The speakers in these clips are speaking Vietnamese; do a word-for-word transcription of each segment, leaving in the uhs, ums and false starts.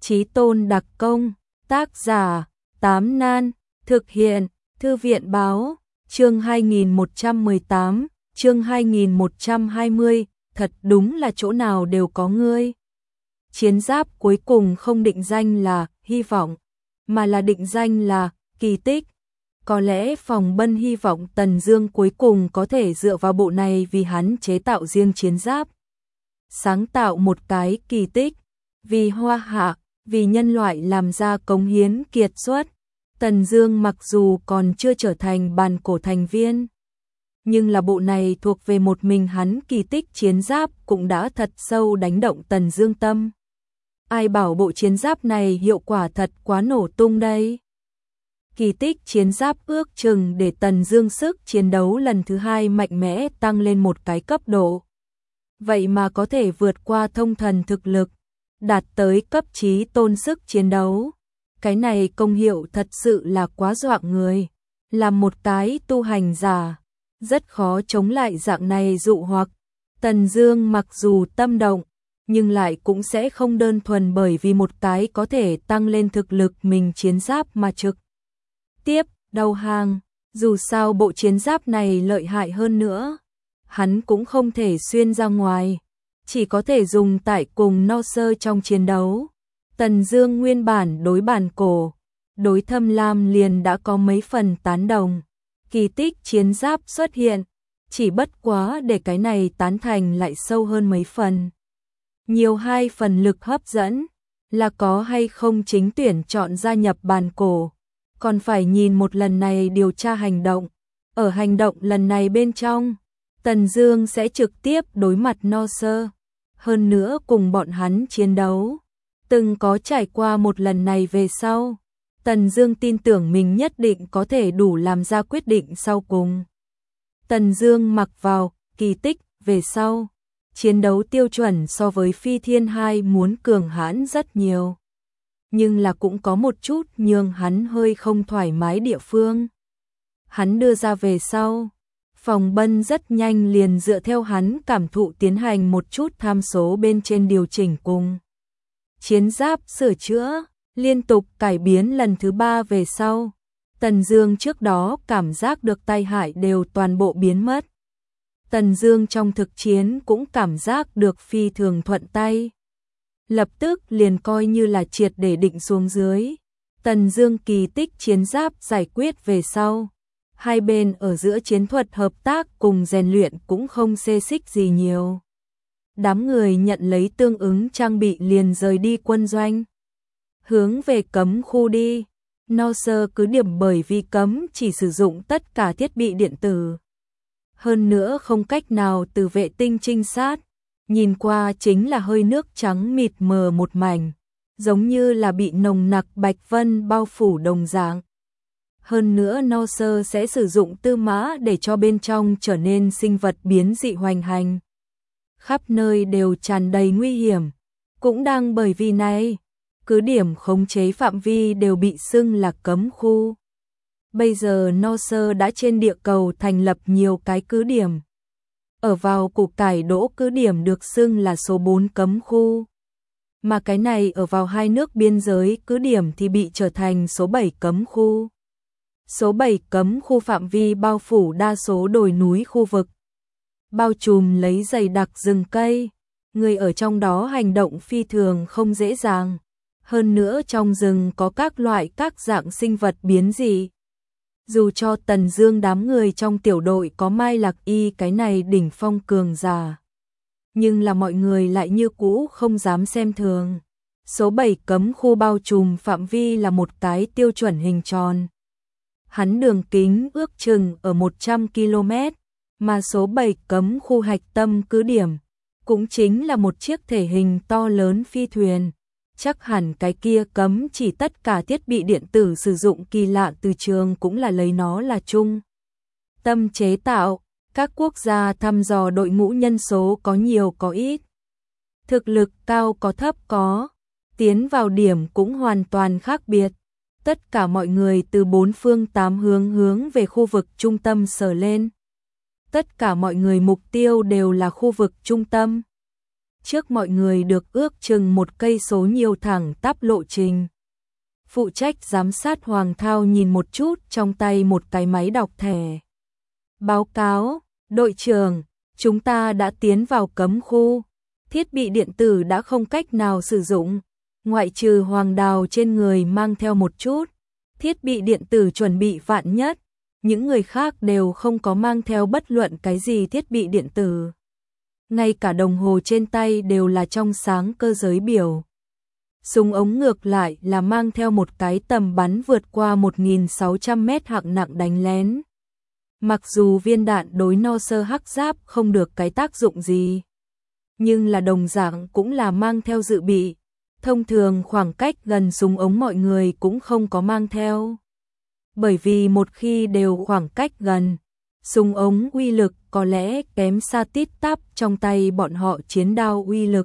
Chí Tôn đặc công, tác giả, Tám Nan, thực hiện, Thư viện báo, chương hai nghìn một trăm mười tám, chương hai nghìn một trăm hai mươi, thật đúng là chỗ nào đều có ngươi. Chiến giáp cuối cùng không định danh là hy vọng, mà là định danh là kỳ tích. Có lẽ Phòng Bân hy vọng Tần Dương cuối cùng có thể dựa vào bộ này vì hắn chế tạo riêng chiến giáp, sáng tạo một cái kỳ tích, vì Hoa Hạ, vì nhân loại làm ra cống hiến kiệt xuất. Tần Dương mặc dù còn chưa trở thành bàn cổ thành viên, nhưng là bộ này thuộc về một mình hắn kỳ tích chiến giáp cũng đã thật sâu đánh động Tần Dương tâm. Ai bảo bộ chiến giáp này hiệu quả thật quá nổ tung đây. Kỳ tích chiến giáp ước chừng để Tần Dương sức chiến đấu lần thứ hai mạnh mẽ tăng lên một cái cấp độ. Vậy mà có thể vượt qua thông thần thực lực, đạt tới cấp chí tôn sức chiến đấu. Cái này công hiệu thật sự là quá dọa người. Là một cái tu hành giả, rất khó chống lại dạng này dụ hoặc. Tần Dương mặc dù tâm động, nhưng lại cũng sẽ không đơn thuần bởi vì một cái có thể tăng lên thực lực mình chiến giáp mà trực tiếp đầu hàng. Dù sao bộ chiến giáp này lợi hại hơn nữa, hắn cũng không thể xuyên ra ngoài, chỉ có thể dùng tại cùng No Sơ trong chiến đấu. Tần Dương nguyên bản đối bản cổ, đối Thâm Lam liền đã có mấy phần tán đồng. Kỳ tích chiến giáp xuất hiện, chỉ bất quá để cái này tán thành lại sâu hơn mấy phần. Nhiều hai phần lực hấp dẫn, là có hay không chính tuyển chọn gia nhập bàn cổ, còn phải nhìn một lần này điều tra hành động. Ở hành động lần này bên trong, Tần Dương sẽ trực tiếp đối mặt No Sơ, hơn nữa cùng bọn hắn chiến đấu. Từng có trải qua một lần này về sau, Tần Dương tin tưởng mình nhất định có thể đủ làm ra quyết định sau cùng. Tần Dương mặc vào kỳ tích về sau, chiến đấu tiêu chuẩn so với Phi Thiên hai muốn cường hãn rất nhiều, nhưng là cũng có một chút nhường hắn hơi không thoải mái địa phương. Hắn đưa ra về sau, Phòng Bân rất nhanh liền dựa theo hắn cảm thụ tiến hành một chút tham số bên trên điều chỉnh cùng chiến giáp sửa chữa, liên tục cải biến lần thứ ba về sau. Tần Dương trước đó cảm giác được tai hại đều toàn bộ biến mất. Tần Dương trong thực chiến cũng cảm giác được phi thường thuận tay. Lập tức liền coi như là triệt để định xuống dưới. Tần Dương kỳ tích chiến giáp giải quyết về sau, hai bên ở giữa chiến thuật hợp tác cùng rèn luyện cũng không xê xích gì nhiều. Đám người nhận lấy tương ứng trang bị liền rời đi quân doanh, hướng về cấm khu đi. No Sơ cứ điểm bởi vì cấm chỉ sử dụng tất cả thiết bị điện tử, hơn nữa không cách nào từ vệ tinh trinh sát, nhìn qua chính là hơi nước trắng mịt mờ một mảnh, giống như là bị nồng nặc bạch vân bao phủ đồng dạng. Hơn nữa No Sơ sẽ sử dụng tư mã để cho bên trong trở nên sinh vật biến dị hoành hành, khắp nơi đều tràn đầy nguy hiểm. Cũng đang bởi vì này, cứ điểm khống chế phạm vi đều bị xưng là cấm khu. Bây giờ No Sơ đã trên địa cầu thành lập nhiều cái cứ điểm. Ở vào củ cải đỗ cứ điểm được xưng là số bốn cấm khu, mà cái này ở vào hai nước biên giới cứ điểm thì bị trở thành số bảy cấm khu. Số bảy cấm khu phạm vi bao phủ đa số đồi núi khu vực, bao trùm lấy dày đặc rừng cây, người ở trong đó hành động phi thường không dễ dàng. Hơn nữa trong rừng có các loại các dạng sinh vật biến dị. Dù cho Tần Dương đám người trong tiểu đội có Mai Lạc Y cái này đỉnh phong cường giả, nhưng là mọi người lại như cũ không dám xem thường. Số bảy cấm khu bao trùm phạm vi là một cái tiêu chuẩn hình tròn. Hắn đường kính ước chừng ở một trăm ki lô mét, mà số bảy cấm khu hạch tâm cứ điểm cũng chính là một chiếc thể hình to lớn phi thuyền. Chắc hẳn cái kia cấm chỉ tất cả thiết bị điện tử sử dụng kỳ lạ từ trường cũng là lấy nó là chung tâm chế tạo. Các quốc gia thăm dò đội ngũ nhân số có nhiều có ít, thực lực cao có thấp có, tiến vào điểm cũng hoàn toàn khác biệt. Tất cả mọi người từ bốn phương tám hướng hướng về khu vực trung tâm sờ lên. Tất cả mọi người mục tiêu đều là khu vực trung tâm. trước mọi người được ước chừng một cây số nhiều thẳng tắp lộ trình. Phụ trách giám sát Hoàng Thao nhìn một chút trong tay một cái máy đọc thẻ. Báo cáo, đội trưởng, chúng ta đã tiến vào cấm khu. Thiết bị điện tử đã không cách nào sử dụng, ngoại trừ Hoàng Đào trên người mang theo một chút. Thiết bị điện tử chuẩn bị vạn nhất, những người khác đều không có mang theo bất luận cái gì thiết bị điện tử. Ngay cả đồng hồ trên tay đều là trong sáng cơ giới biểu. Súng ống ngược lại là mang theo một cái tầm bắn vượt qua một nghìn sáu trăm mét hạng nặng đánh lén. Mặc dù viên đạn đối no sơ hắc giáp không được cái tác dụng gì, nhưng là đồng dạng cũng là mang theo dự bị. Thông thường khoảng cách gần súng ống mọi người cũng không có mang theo. Bởi vì một khi đều khoảng cách gần, súng ống uy lực có lẽ kém xa tít tắp trong tay bọn họ chiến đao uy lực.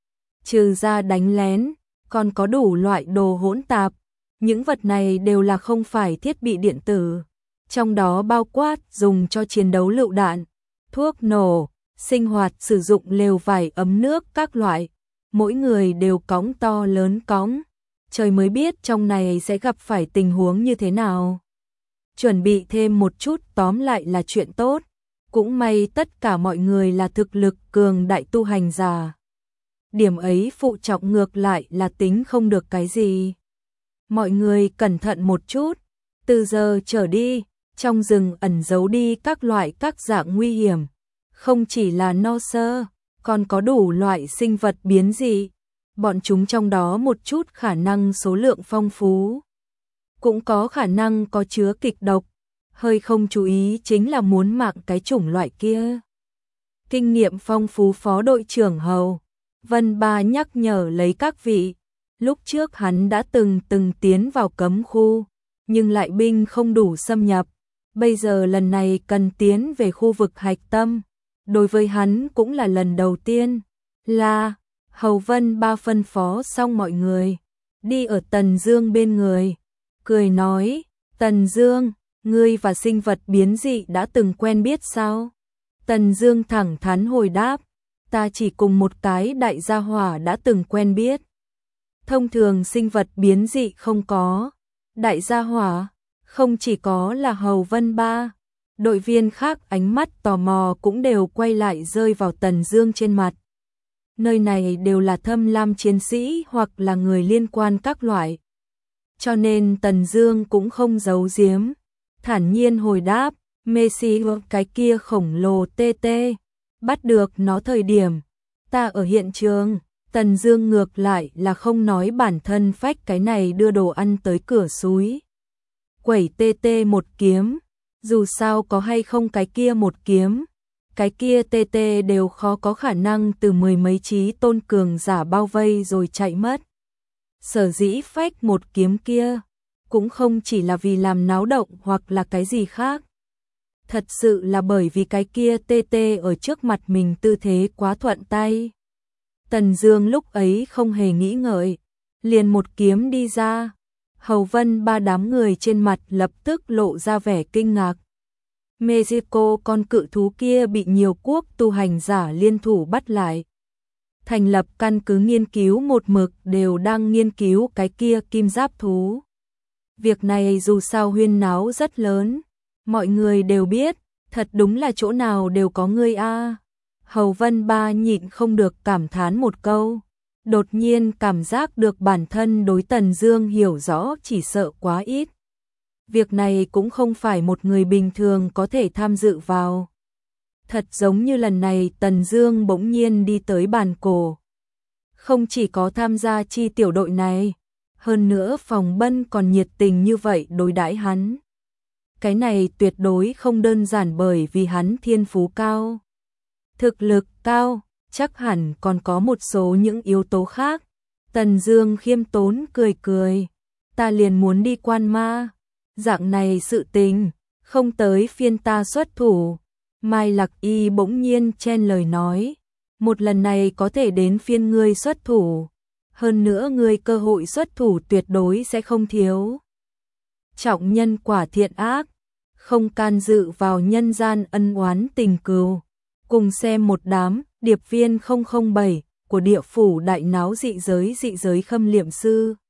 Trừ ra đánh lén, còn có đủ loại đồ hỗn tạp. Những vật này đều là không phải thiết bị điện tử. Trong đó bao quát dùng cho chiến đấu lựu đạn, thuốc nổ, sinh hoạt sử dụng lều vải ấm nước các loại. Mỗi người đều cõng to lớn cõng. Trời mới biết trong này sẽ gặp phải tình huống như thế nào. Chuẩn bị thêm một chút tóm lại là chuyện tốt. Cũng may tất cả mọi người là thực lực cường đại tu hành giả. Điểm ấy phụ trọng ngược lại là tính không được cái gì. Mọi người cẩn thận một chút. Từ giờ trở đi, trong rừng ẩn giấu đi các loại các dạng nguy hiểm. Không chỉ là no sơ, còn có đủ loại sinh vật biến dị. Bọn chúng trong đó một chút khả năng số lượng phong phú. Cũng có khả năng có chứa kịch độc. Hơi không chú ý chính là muốn mạng cái chủng loại kia. Kinh nghiệm phong phú phó đội trưởng Hầu Vân Ba nhắc nhở lấy các vị. Lúc trước hắn đã từng từng tiến vào cấm khu, nhưng lại binh không đủ xâm nhập. Bây giờ lần này cần tiến về khu vực hạch tâm. Đối với hắn cũng là lần đầu tiên. Là, Hầu Vân Ba phân phó xong mọi người, đi ở Tần Dương bên người. Cười nói, Tần Dương, ngươi và sinh vật biến dị đã từng quen biết sao? Tần Dương thẳng thắn hồi đáp, ta chỉ cùng một cái đại gia hỏa đã từng quen biết. Thông thường sinh vật biến dị không có. Đại gia hỏa, không chỉ có là Hầu Vân Ba. Đội viên khác ánh mắt tò mò cũng đều quay lại rơi vào Tần Dương trên mặt. Nơi này đều là thâm lam chiến sĩ hoặc là người liên quan các loại. Cho nên Tần Dương cũng không giấu giếm, thản nhiên hồi đáp, Messi cái kia khổng lồ tê tê, bắt được nó thời điểm ta ở hiện trường. Tần Dương ngược lại là không nói bản thân phách cái này đưa đồ ăn tới cửa suối. Quẩy tê tê một kiếm, dù sao có hay không cái kia một kiếm, cái kia tê tê đều khó có khả năng từ mười mấy chí tôn cường giả bao vây rồi chạy mất. Sở dĩ phách một kiếm kia, cũng không chỉ là vì làm náo động hoặc là cái gì khác. Thật sự là bởi vì cái kia tê tê ở trước mặt mình tư thế quá thuận tay. Tần Dương lúc ấy không hề nghĩ ngợi, liền một kiếm đi ra. Hầu Vân Ba đám người trên mặt lập tức lộ ra vẻ kinh ngạc. Mexico con cự thú kia bị nhiều quốc tu hành giả liên thủ bắt lại. Thành lập căn cứ nghiên cứu một mực đều đang nghiên cứu cái kia kim giáp thú. Việc này dù sao huyên náo rất lớn, mọi người đều biết, thật đúng là chỗ nào đều có ngươi a. Hầu Vân Ba nhịn không được cảm thán một câu, đột nhiên cảm giác được bản thân đối Tần Dương hiểu rõ chỉ sợ quá ít. Việc này cũng không phải một người bình thường có thể tham dự vào. Thật giống như lần này Tần Dương bỗng nhiên đi tới bàn cổ. Không chỉ có tham gia chi tiểu đội này, hơn nữa Phòng Bân còn nhiệt tình như vậy đối đãi hắn. Cái này tuyệt đối không đơn giản bởi vì hắn thiên phú cao, thực lực cao, chắc hẳn còn có một số những yếu tố khác. Tần Dương khiêm tốn cười cười, ta liền muốn đi quan ma, dạng này sự tình, không tới phiên ta xuất thủ. Mai Lạc Y bỗng nhiên chen lời nói, một lần này có thể đến phiên ngươi xuất thủ, hơn nữa ngươi cơ hội xuất thủ tuyệt đối sẽ không thiếu. Trọng nhân quả thiện ác, không can dự vào nhân gian ân oán tình cừu. Cùng xem một đám điệp viên không không bảy của của địa phủ đại náo dị giới dị giới khâm liệm sư.